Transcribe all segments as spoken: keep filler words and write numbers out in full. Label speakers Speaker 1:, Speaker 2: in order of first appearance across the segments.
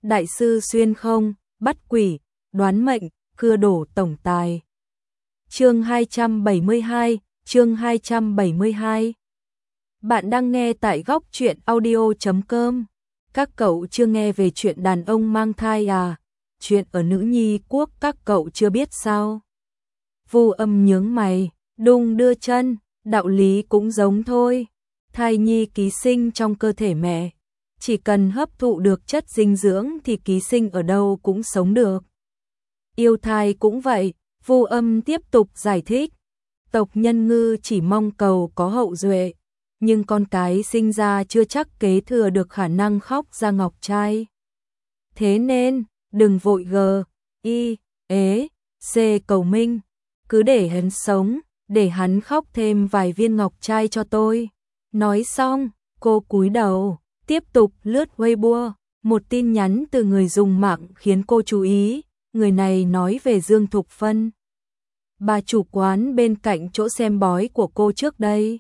Speaker 1: đại sư xuyên không, bắt quỷ, đoán mệnh, cưa đổ tổng tài. Chương hai trăm bảy mươi hai, chương hai trăm bảy mươi hai. Bạn đang nghe tại góc truyện audio chấm com. Các cậu chưa nghe về chuyện đàn ông mang thai à? Chuyện ở nữ nhi quốc các cậu chưa biết sao? Vu Âm nhướng mày, đung đưa chân, đạo lý cũng giống thôi. Thai nhi ký sinh trong cơ thể mẹ, chỉ cần hấp thụ được chất dinh dưỡng thì ký sinh ở đâu cũng sống được. Yêu thai cũng vậy, Vu Âm tiếp tục giải thích. Tộc Nhân Ngư chỉ mong cầu có hậu duệ, nhưng con cái sinh ra chưa chắc kế thừa được khả năng khóc ra ngọc trai. Thế nên, đừng vội gờ, y, ế, c cầu minh, cứ để hắn sống, để hắn khóc thêm vài viên ngọc trai cho tôi. Nói xong, cô cúi đầu, tiếp tục lướt Weibo, một tin nhắn từ người dùng mạng khiến cô chú ý, người này nói về Dương Thục Phân, bà chủ quán bên cạnh chỗ xem bói của cô trước đây.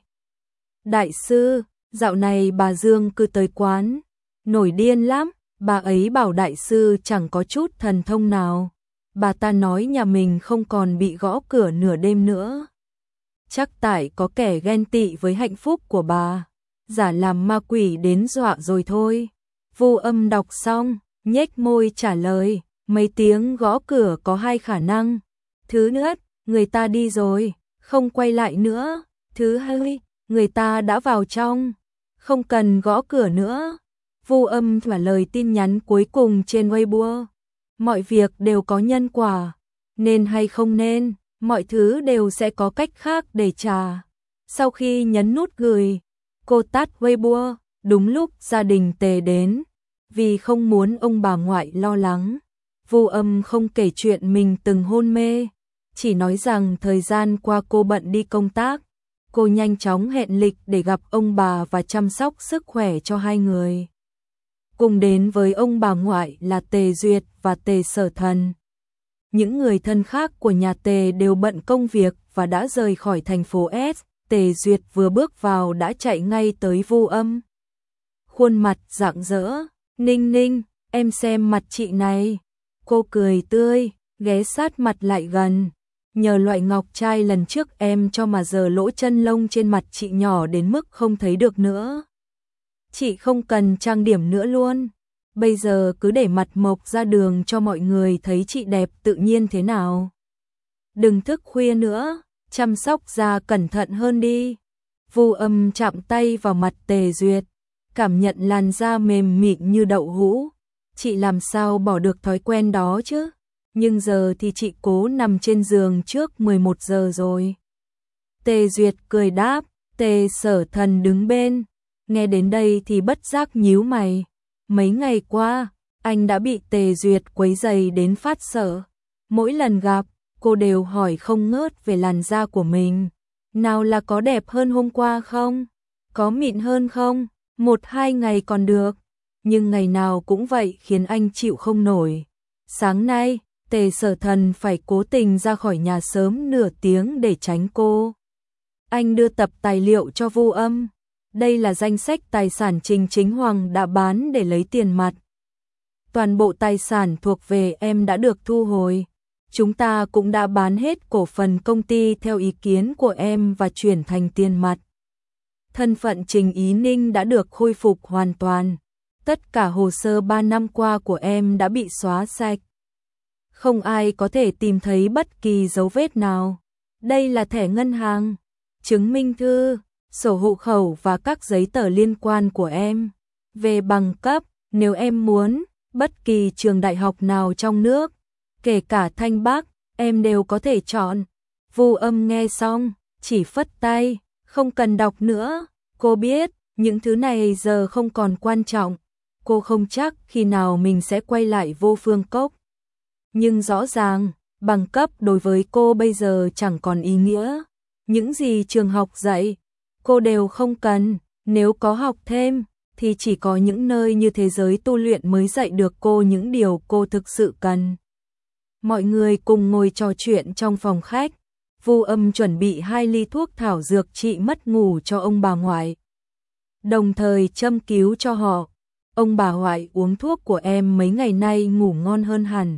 Speaker 1: Đại sư, dạo này bà Dương cứ tới quán, nổi điên lắm, bà ấy bảo đại sư chẳng có chút thần thông nào. Bà ta nói nhà mình không còn bị gõ cửa nửa đêm nữa. Chắc tại có kẻ ghen tị với hạnh phúc của bà, giả làm ma quỷ đến dọa rồi thôi. Vu Âm đọc xong, nhếch môi trả lời, mấy tiếng gõ cửa có hai khả năng. Thứ nhất, người ta đi rồi, không quay lại nữa. Thứ hai, người ta đã vào trong, không cần gõ cửa nữa. Vu Âm trả lời tin nhắn cuối cùng trên Weibo. Mọi việc đều có nhân quả, nên hay không nên, mọi thứ đều sẽ có cách khác để trả. Sau khi nhấn nút gửi, cô tắt Weibo, đúng lúc gia đình Tề đến, vì không muốn ông bà ngoại lo lắng. Vu Âm không kể chuyện mình từng hôn mê, chỉ nói rằng thời gian qua cô bận đi công tác. Cô nhanh chóng hẹn lịch để gặp ông bà và chăm sóc sức khỏe cho hai người. Cùng đến với ông bà ngoại là Tề Duyệt và Tề Sở Thần. Những người thân khác của nhà Tề đều bận công việc và đã rời khỏi thành phố S. Tề Duyệt vừa bước vào đã chạy ngay tới Vu Âm. Khuôn mặt rạng rỡ, Ninh Ninh, em xem mặt chị này. Cô cười tươi, ghé sát mặt lại gần. Nhờ loại ngọc trai lần trước em cho mà giờ lỗ chân lông trên mặt chị nhỏ đến mức không thấy được nữa. Chị không cần trang điểm nữa luôn. Bây giờ cứ để mặt mộc ra đường cho mọi người thấy chị đẹp tự nhiên thế nào. Đừng thức khuya nữa, chăm sóc da cẩn thận hơn đi. Vu Âm chạm tay vào mặt Tề Duyệt, cảm nhận làn da mềm mịn như đậu hũ. Chị làm sao bỏ được thói quen đó chứ? Nhưng giờ thì chị cố nằm trên giường trước mười một giờ rồi. Tề Duyệt cười đáp. Tề Sở Thần đứng bên, nghe đến đây thì bất giác nhíu mày. Mấy ngày qua, anh đã bị Tề Duyệt quấy rầy đến phát sợ. Mỗi lần gặp, cô đều hỏi không ngớt về làn da của mình. Nào là có đẹp hơn hôm qua không? Có mịn hơn không? Một hai ngày còn được, nhưng ngày nào cũng vậy khiến anh chịu không nổi. Sáng nay, Tề Sở Thần phải cố tình ra khỏi nhà sớm nửa tiếng để tránh cô. Anh đưa tập tài liệu cho Vu Âm. Đây là danh sách tài sản Trình Chính Hoàng đã bán để lấy tiền mặt. Toàn bộ tài sản thuộc về em đã được thu hồi. Chúng ta cũng đã bán hết cổ phần công ty theo ý kiến của em và chuyển thành tiền mặt. Thân phận Trình Ý Ninh đã được khôi phục hoàn toàn. Tất cả hồ sơ ba năm qua của em đã bị xóa sạch. Không ai có thể tìm thấy bất kỳ dấu vết nào. Đây là thẻ ngân hàng, chứng minh thư, sổ hộ khẩu và các giấy tờ liên quan của em. Về bằng cấp, nếu em muốn, bất kỳ trường đại học nào trong nước, kể cả Thanh Bắc, em đều có thể chọn. Vu Âm nghe xong, chỉ phất tay, không cần đọc nữa. Cô biết, những thứ này giờ không còn quan trọng. Cô không chắc khi nào mình sẽ quay lại Vô Phương Cốc. Nhưng rõ ràng, bằng cấp đối với cô bây giờ chẳng còn ý nghĩa. Những gì trường học dạy, cô đều không cần. Nếu có học thêm, thì chỉ có những nơi như thế giới tu luyện mới dạy được cô những điều cô thực sự cần. Mọi người cùng ngồi trò chuyện trong phòng khách. Vu Âm chuẩn bị hai ly thuốc thảo dược trị mất ngủ cho ông bà ngoại, đồng thời châm cứu cho họ. ông bà ngoại uống thuốc của em mấy ngày nay ngủ ngon hơn hẳn.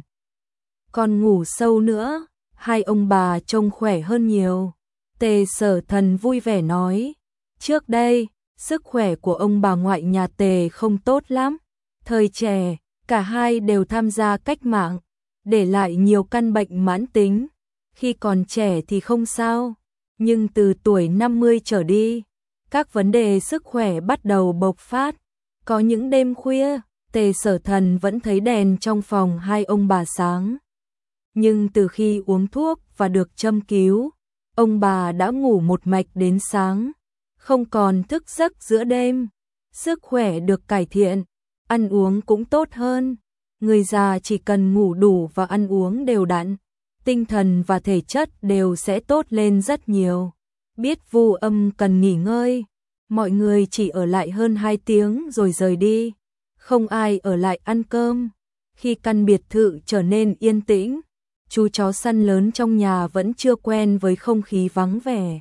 Speaker 1: Còn ngủ sâu nữa, hai ông bà trông khỏe hơn nhiều. Tề Sở Thần vui vẻ nói, trước đây, sức khỏe của ông bà ngoại nhà Tề không tốt lắm. Thời trẻ, cả hai đều tham gia cách mạng, để lại nhiều căn bệnh mãn tính. Khi còn trẻ thì không sao, nhưng từ tuổi năm mươi trở đi, các vấn đề sức khỏe bắt đầu bộc phát. Có những đêm khuya, Tề Sở Thần vẫn thấy đèn trong phòng hai ông bà sáng. Nhưng từ khi uống thuốc và được châm cứu, ông bà đã ngủ một mạch đến sáng, không còn thức giấc giữa đêm. Sức khỏe được cải thiện, ăn uống cũng tốt hơn. Người già chỉ cần ngủ đủ và ăn uống đều đặn, tinh thần và thể chất đều sẽ tốt lên rất nhiều. Biết Vu Âm cần nghỉ ngơi, mọi người chỉ ở lại hơn hai tiếng rồi rời đi, không ai ở lại ăn cơm. Khi căn biệt thự trở nên yên tĩnh, chú chó săn lớn trong nhà vẫn chưa quen với không khí vắng vẻ.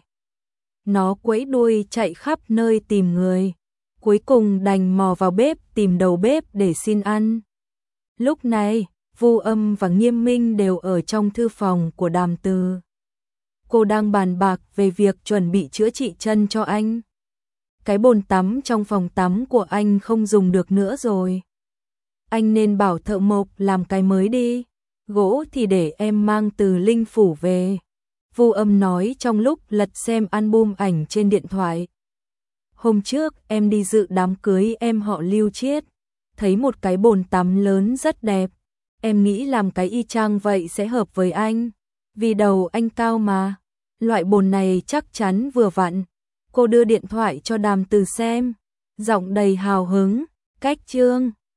Speaker 1: Nó quẫy đuôi chạy khắp nơi tìm người, cuối cùng đành mò vào bếp tìm đầu bếp để xin ăn. Lúc này, Vu Âm và Nghiêm Minh đều ở trong thư phòng của Đàm Từ. Cô đang bàn bạc về việc chuẩn bị chữa trị chân cho anh. Cái bồn tắm trong phòng tắm của anh không dùng được nữa rồi. Anh nên bảo thợ mộc làm cái mới đi. Gỗ thì để em mang từ Linh Phủ về. Vu Âm nói trong lúc lật xem album ảnh trên điện thoại. Hôm trước em đi dự đám cưới em họ Lưu Chiết, thấy một cái bồn tắm lớn rất đẹp. Em nghĩ làm cái y chang vậy sẽ hợp với anh, vì đầu anh cao mà. Loại bồn này chắc chắn vừa vặn. Cô đưa điện thoại cho Đàm Từ xem, giọng đầy hào hứng, cách chương.